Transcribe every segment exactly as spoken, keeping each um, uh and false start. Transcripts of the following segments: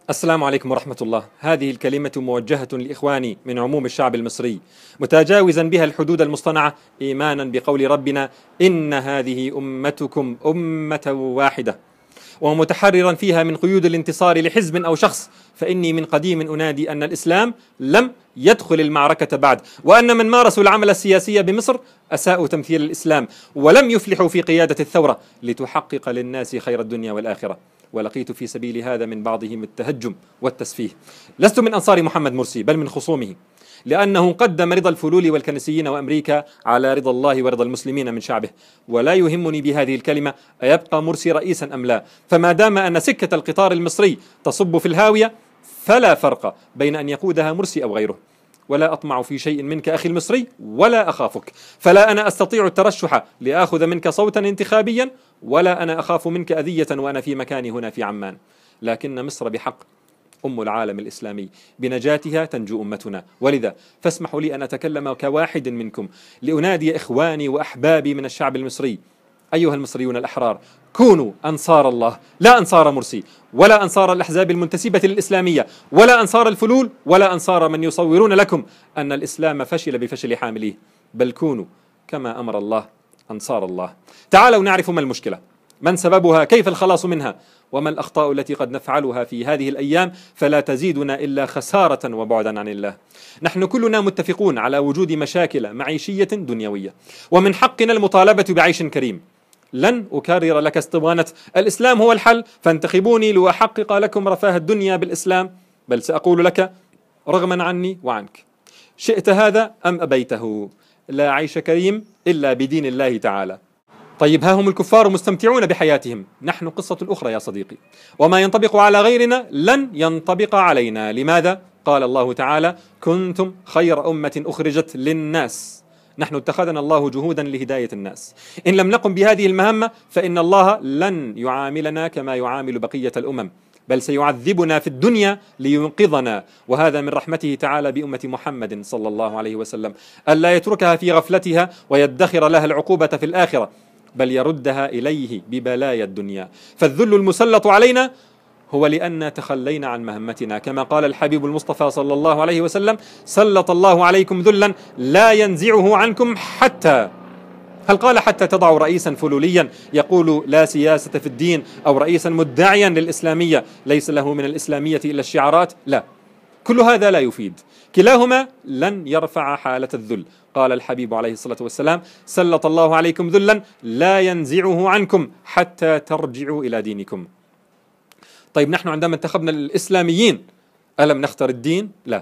السلام عليكم ورحمة الله. هذه الكلمة موجهة لإخواني من عموم الشعب المصري، متجاوزا بها الحدود المصطنعة، إيمانا بقول ربنا: إن هذه أمتكم أمة واحدة، ومتحررا فيها من قيود الانتصار لحزب أو شخص. فإني من قديم أنادي أن الإسلام لم يدخل المعركة بعد، وأن من مارسوا العمل السياسي بمصر أساءوا تمثيل الإسلام، ولم يفلحوا في قيادة الثورة لتحقق للناس خير الدنيا والآخرة. ولقيت في سبيل هذا من بعضهم التهجم والتسفيه. لست من أنصار محمد مرسي، بل من خصومه، لأنه قدم رضا الفلول والكنسيين وأمريكا على رضا الله ورضا المسلمين من شعبه. ولا يهمني بهذه الكلمة أيبقى مرسي رئيسا أم لا، فما دام أن سكة القطار المصري تصب في الهاوية فلا فرق بين أن يقودها مرسي أو غيره. ولا أطمع في شيء منك أخي المصري، ولا أخافك، فلا أنا أستطيع الترشح لآخذ منك صوتا انتخابيا، ولا أنا أخاف منك أذية وأنا في مكاني هنا في عمان. لكن مصر بحق أم العالم الإسلامي، بنجاتها تنجو أمتنا. ولذا فاسمحوا لي أن أتكلم كواحد منكم لأنادي إخواني وأحبابي من الشعب المصري: أيها المصريون الأحرار، كونوا أنصار الله، لا أنصار مرسي، ولا أنصار الأحزاب المنتسبة للإسلامية، ولا أنصار الفلول، ولا أنصار من يصورون لكم أن الإسلام فشل بفشل حامليه، بل كونوا كما أمر الله أنصار الله. تعالوا نعرف ما المشكلة، من سببها، كيف الخلاص منها، وما الأخطاء التي قد نفعلها في هذه الأيام فلا تزيدنا إلا خسارة وبعدا عن الله. نحن كلنا متفقون على وجود مشاكل معيشية دنيوية، ومن حقنا المطالبة بعيش كريم. لن أكرر لك اسطوانة الإسلام هو الحل فانتخبوني لأحقق لكم رفاه الدنيا بالإسلام، بل سأقول لك رغما عني وعنك، شئت هذا أم أبيته، لا عيش كريم إلا بدين الله تعالى. طيب، ها هم الكفار مستمتعون بحياتهم، نحن قصة أخرى يا صديقي، وما ينطبق على غيرنا لن ينطبق علينا. لماذا؟ قال الله تعالى: كنتم خير أمة أخرجت للناس. نحن اتخذنا الله جهودا لهداية الناس، إن لم نقم بهذه المهمة فإن الله لن يعاملنا كما يعامل بقية الأمم، بل سيعذبنا في الدنيا لينقذنا. وهذا من رحمته تعالى بأمة محمد صلى الله عليه وسلم، ألا يتركها في غفلتها ويدخر لها العقوبة في الآخرة، بل يردها إليه ببلايا الدنيا. فالذل المسلط علينا هو لأن تخلينا عن مهمتنا، كما قال الحبيب المصطفى صلى الله عليه وسلم: سلط الله عليكم ذلا لا ينزعه عنكم حتى. هل قال حتى تضعوا رئيسا فلوليا يقول لا سياسة في الدين، أو رئيسا مدعيا للإسلامية ليس له من الإسلامية إلا الشعارات؟ لا، كل هذا لا يفيد، كلاهما لن يرفع حالة الذل. قال الحبيب عليه الصلاة والسلام: سلط الله عليكم ذلا لا ينزعه عنكم حتى ترجعوا إلى دينكم. طيب، نحن عندما انتخبنا الإسلاميين ألم نختر الدين؟ لا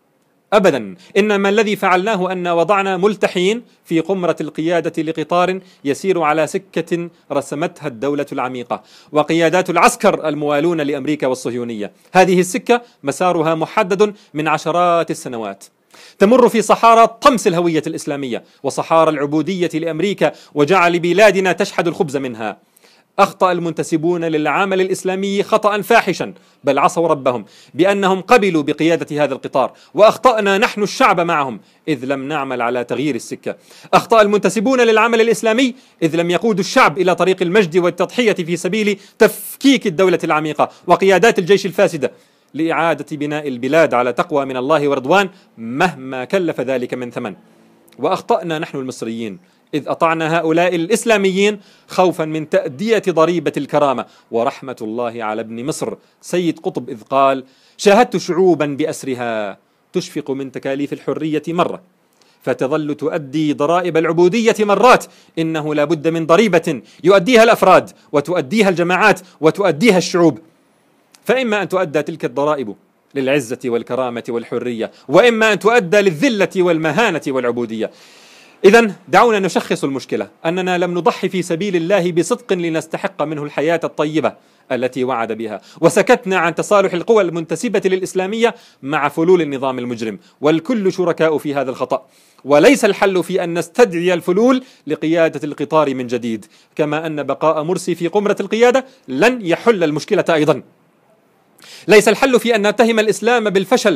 أبدا، إنما الذي فعلناه أن وضعنا ملتحين في قمرة القيادة لقطار يسير على سكة رسمتها الدولة العميقة وقيادات العسكر الموالون لأمريكا والصهيونية. هذه السكة مسارها محدد من عشرات السنوات، تمر في صحارى طمس الهوية الإسلامية وصحارى العبودية لأمريكا وجعل بلادنا تشحد الخبز منها. أخطأ المنتسبون للعمل الإسلامي خطأ فاحشا، بل عصوا ربهم بأنهم قبلوا بقيادة هذا القطار، وأخطأنا نحن الشعب معهم إذ لم نعمل على تغيير السكة. أخطأ المنتسبون للعمل الإسلامي إذ لم يقودوا الشعب إلى طريق المجد والتضحية في سبيل تفكيك الدولة العميقة وقيادات الجيش الفاسدة لإعادة بناء البلاد على تقوى من الله ورضوان مهما كلف ذلك من ثمن. وأخطأنا نحن المصريين إذ أطعنا هؤلاء الإسلاميين خوفا من تأدية ضريبة الكرامة. ورحمة الله على ابن مصر سيد قطب إذ قال: شاهدت شعوبا بأسرها تشفق من تكاليف الحرية مرة فتظل تؤدي ضرائب العبودية مرات، إنه لا بد من ضريبة يؤديها الأفراد وتؤديها الجماعات وتؤديها الشعوب، فإما أن تؤدى تلك الضرائب للعزة والكرامة والحرية، وإما أن تؤدى للذلة والمهانة والعبودية. إذن دعونا نشخص المشكلة، أننا لم نضحي في سبيل الله بصدق لنستحق منه الحياة الطيبة التي وعد بها، وسكتنا عن تصالح القوى المنتسبة للإسلامية مع فلول النظام المجرم، والكل شركاء في هذا الخطأ. وليس الحل في أن نستدعي الفلول لقيادة القطار من جديد، كما أن بقاء مرسي في قمرة القيادة لن يحل المشكلة أيضا. ليس الحل في أن نتهم الإسلام بالفشل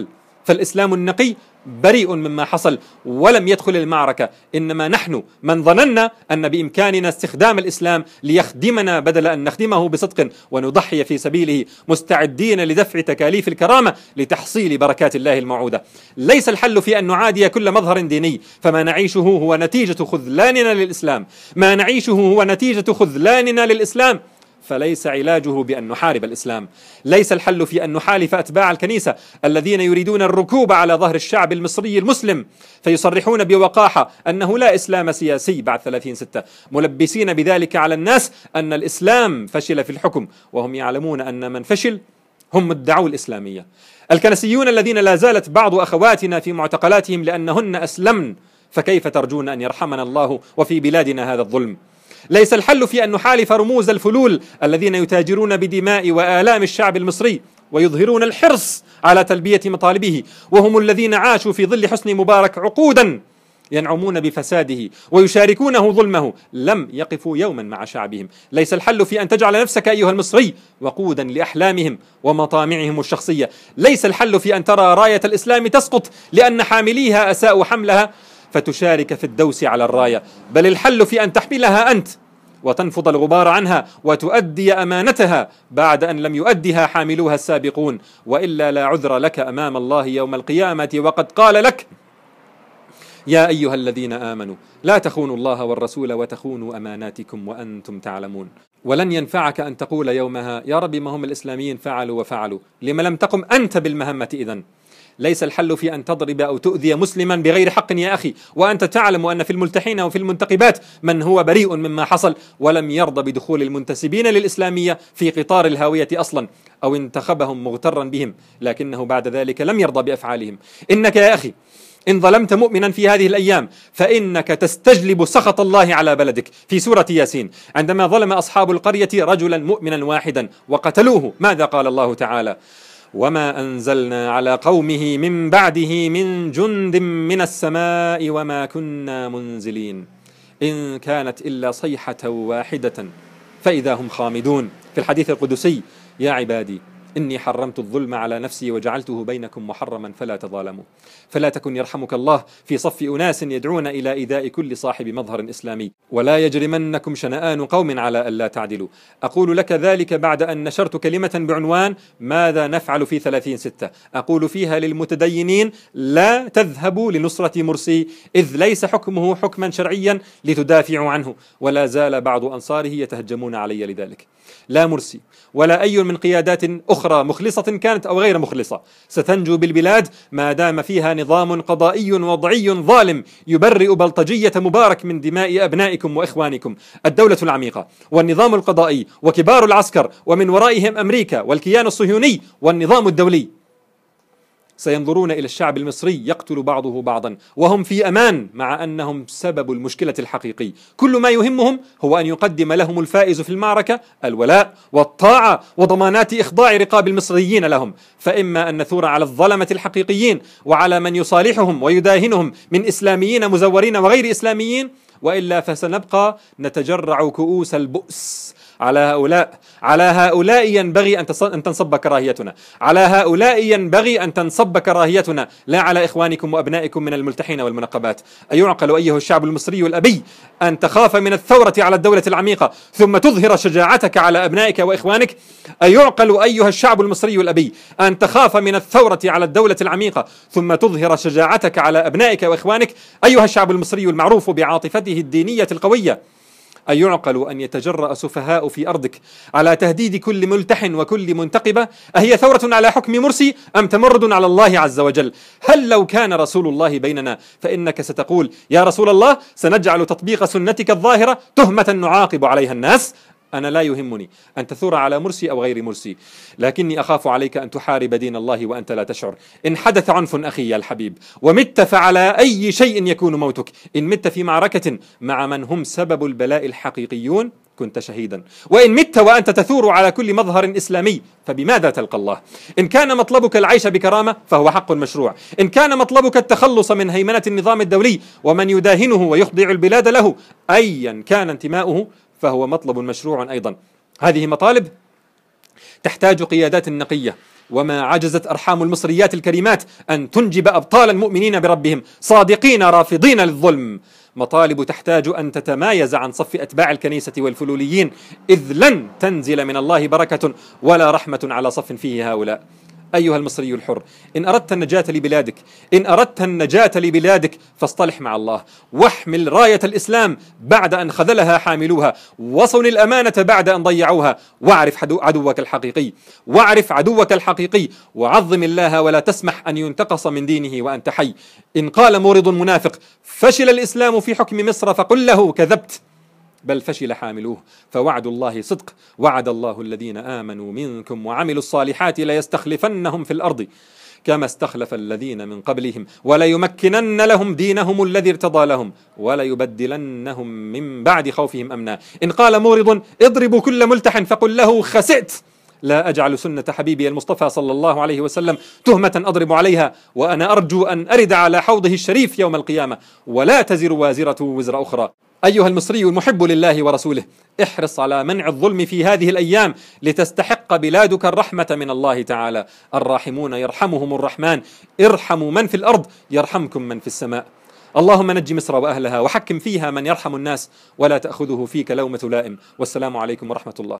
فالإسلام النقي بريء مما حصل ولم يدخل المعركة، إنما نحن من ظننا أن بإمكاننا استخدام الإسلام ليخدمنا بدل أن نخدمه بصدق ونضحي في سبيله مستعدين لدفع تكاليف الكرامة لتحصيل بركات الله الموعودة. ليس الحل في أن نعادي كل مظهر ديني، فما نعيشه هو نتيجة خذلاننا للإسلام، ما نعيشه هو نتيجة خذلاننا للإسلام، فليس علاجه بأن نحارب الإسلام. ليس الحل في أن نحالف أتباع الكنيسة الذين يريدون الركوب على ظهر الشعب المصري المسلم، فيصرحون بوقاحة أنه لا إسلام سياسي بعد ثلاثين ستة، ملبسين بذلك على الناس أن الإسلام فشل في الحكم، وهم يعلمون أن من فشل هم ادعوا الإسلامية. الكنسيون الذين لا زالت بعض أخواتنا في معتقلاتهم لأنهن أسلمن، فكيف ترجون أن يرحمنا الله وفي بلادنا هذا الظلم؟ ليس الحل في أن نحالف رموز الفلول الذين يتاجرون بدماء وآلام الشعب المصري ويظهرون الحرص على تلبية مطالبه، وهم الذين عاشوا في ظل حسني مبارك عقودا ينعمون بفساده ويشاركونه ظلمه، لم يقفوا يوما مع شعبهم. ليس الحل في أن تجعل نفسك أيها المصري وقودا لأحلامهم ومطامعهم الشخصية. ليس الحل في أن ترى راية الإسلام تسقط لأن حامليها أساءوا حملها فتشارك في الدوس على الراية، بل الحل في أن تحملها أنت وتنفض الغبار عنها وتؤدي أمانتها بعد أن لم يؤدها حاملوها السابقون، وإلا لا عذر لك أمام الله يوم القيامة، وقد قال لك: يا أيها الذين آمنوا لا تخونوا الله والرسول وتخونوا أماناتكم وأنتم تعلمون. ولن ينفعك أن تقول يومها: يا رب ما هم الإسلاميين فعلوا وفعلوا، لما لم تقم أنت بالمهمة إذن؟ ليس الحل في أن تضرب أو تؤذي مسلما بغير حق يا أخي، وأنت تعلم أن في الملتحين وفي المنتقبات من هو بريء مما حصل ولم يرضى بدخول المنتسبين للإسلامية في قطار الهاوية أصلا، أو انتخبهم مغترا بهم لكنه بعد ذلك لم يرضى بأفعالهم. إنك يا أخي إن ظلمت مؤمنا في هذه الأيام فإنك تستجلب سخط الله على بلدك. في سورة ياسين عندما ظلم أصحاب القرية رجلا مؤمنا واحدا وقتلوه، ماذا قال الله تعالى؟ وما أنزلنا على قومه من بعده من جند من السماء وما كنا منزلين إن كانت إلا صيحة واحدة فإذا هم خامدون. في الحديث القدسي: يا عبادي إني حرمت الظلم على نفسي وجعلته بينكم محرما فلا تظالموا. فلا تكن يرحمك الله في صف أناس يدعون إلى إيذاء كل صاحب مظهر إسلامي. ولا يجرمنكم شنآن قوم على ألا تعدلوا. أقول لك ذلك بعد أن نشرت كلمة بعنوان ماذا نفعل في ثلاثين ستة، أقول فيها للمتدينين: لا تذهبوا لنصرة مرسي إذ ليس حكمه حكما شرعيا لتدافعوا عنه، ولا زال بعض أنصاره يتهجمون علي لذلك. لا مرسي ولا أي من قيادات أخرى مخلصة كانت أو غير مخلصة ستنجو بالبلاد ما دام فيها نظام قضائي وضعي ظالم يبرئ بلطجية مبارك من دماء أبنائكم وإخوانكم. الدولة العميقة والنظام القضائي وكبار العسكر ومن ورائهم أمريكا والكيان الصهيوني والنظام الدولي سينظرون إلى الشعب المصري يقتل بعضه بعضا وهم في أمان، مع أنهم سبب المشكلة الحقيقي. كل ما يهمهم هو أن يقدم لهم الفائز في المعركة الولاء والطاعة وضمانات إخضاع رقاب المصريين لهم، فإما أن نثور على الظلمة الحقيقيين وعلى من يصالحهم ويداهنهم من إسلاميين مزورين وغير إسلاميين، وإلا فسنبقى نتجرع كؤوس البؤس على هؤلاء. على هؤلاء ينبغي أن تنصب كراهيتنا، على هؤلاء ينبغي أن تنصب كراهيتنا، لا على إخوانكم وأبنائكم من الملتحين والمنقبات. أيعقل أيها الشعب المصري الأبي أن تخاف من الثورة على الدولة العميقة ثم تظهر شجاعتك على أبنائك وإخوانك؟ أيعقل أيها الشعب المصري الأبي أن تخاف من الثورة على الدولة العميقة ثم تظهر شجاعتك على أبنائك وإخوانك؟ أيها الشعب المصري المعروف بعاطفته الدينية القوية، أيعقل أن يتجرأ سفهاء في أرضك على تهديد كل ملتح وكل منتقبة؟ أهي ثورة على حكم مرسي أم تمرد على الله عز وجل؟ هل لو كان رسول الله بيننا فإنك ستقول: يا رسول الله سنجعل تطبيق سنتك الظاهرة تهمة نعاقب عليها الناس؟ أنا لا يهمني أن تثور على مرسي أو غير مرسي، لكني أخاف عليك أن تحارب دين الله وأنت لا تشعر. إن حدث عنف أخي يا الحبيب ومت فعلى أي شيء يكون موتك. إن مت في معركة مع من هم سبب البلاء الحقيقيون كنت شهيدا، وإن مت وأنت تثور على كل مظهر إسلامي فبماذا تلقى الله؟ إن كان مطلبك العيش بكرامة فهو حق مشروع، إن كان مطلبك التخلص من هيمنة النظام الدولي ومن يداهنه ويخضع البلاد له أيا كان انتماؤه فهو مطلب مشروع أيضا. هذه مطالب تحتاج قيادات نقية، وما عجزت أرحام المصريات الكريمات أن تنجب أبطالا مؤمنين بربهم صادقين رافضين للظلم. مطالب تحتاج أن تتمايز عن صف أتباع الكنيسة والفلوليين، إذ لن تنزل من الله بركة ولا رحمة على صف فيه هؤلاء. أيها المصري الحر، إن أردت النجاة لبلادك إن أردت النجاة لبلادك فاصطلح مع الله، واحمل راية الإسلام بعد أن خذلها حاملوها، وصن الأمانة بعد أن ضيعوها، واعرف عدوك الحقيقي واعرف عدوك الحقيقي وعظم الله، ولا تسمح أن ينتقص من دينه وأنت حي. إن قال مورد منافق فشل الإسلام في حكم مصر فقل له كذبت، بل فشل حاملوه، فوعد الله صدق. وعد الله الذين آمنوا منكم وعملوا الصالحات ليستخلفنهم في الأرض كما استخلف الذين من قبلهم وليمكنن لهم دينهم الذي ارتضى لهم وليبدلنهم من بعد خوفهم أمنا. إن قال مورد اضربوا كل ملتح فقل له خسئت، لا أجعل سنة حبيبي المصطفى صلى الله عليه وسلم تهمة أضرب عليها، وأنا أرجو أن أرد على حوضه الشريف يوم القيامة ولا تزر وازرة وزر أخرى. أيها المصري المحب لله ورسوله، احرص على منع الظلم في هذه الأيام لتستحق بلادك الرحمة من الله تعالى. الراحمون يرحمهم الرحمن، ارحموا من في الأرض يرحمكم من في السماء. اللهم نج مصر وأهلها وحكم فيها من يرحم الناس ولا تأخذه فيك لومة لائم. والسلام عليكم ورحمة الله.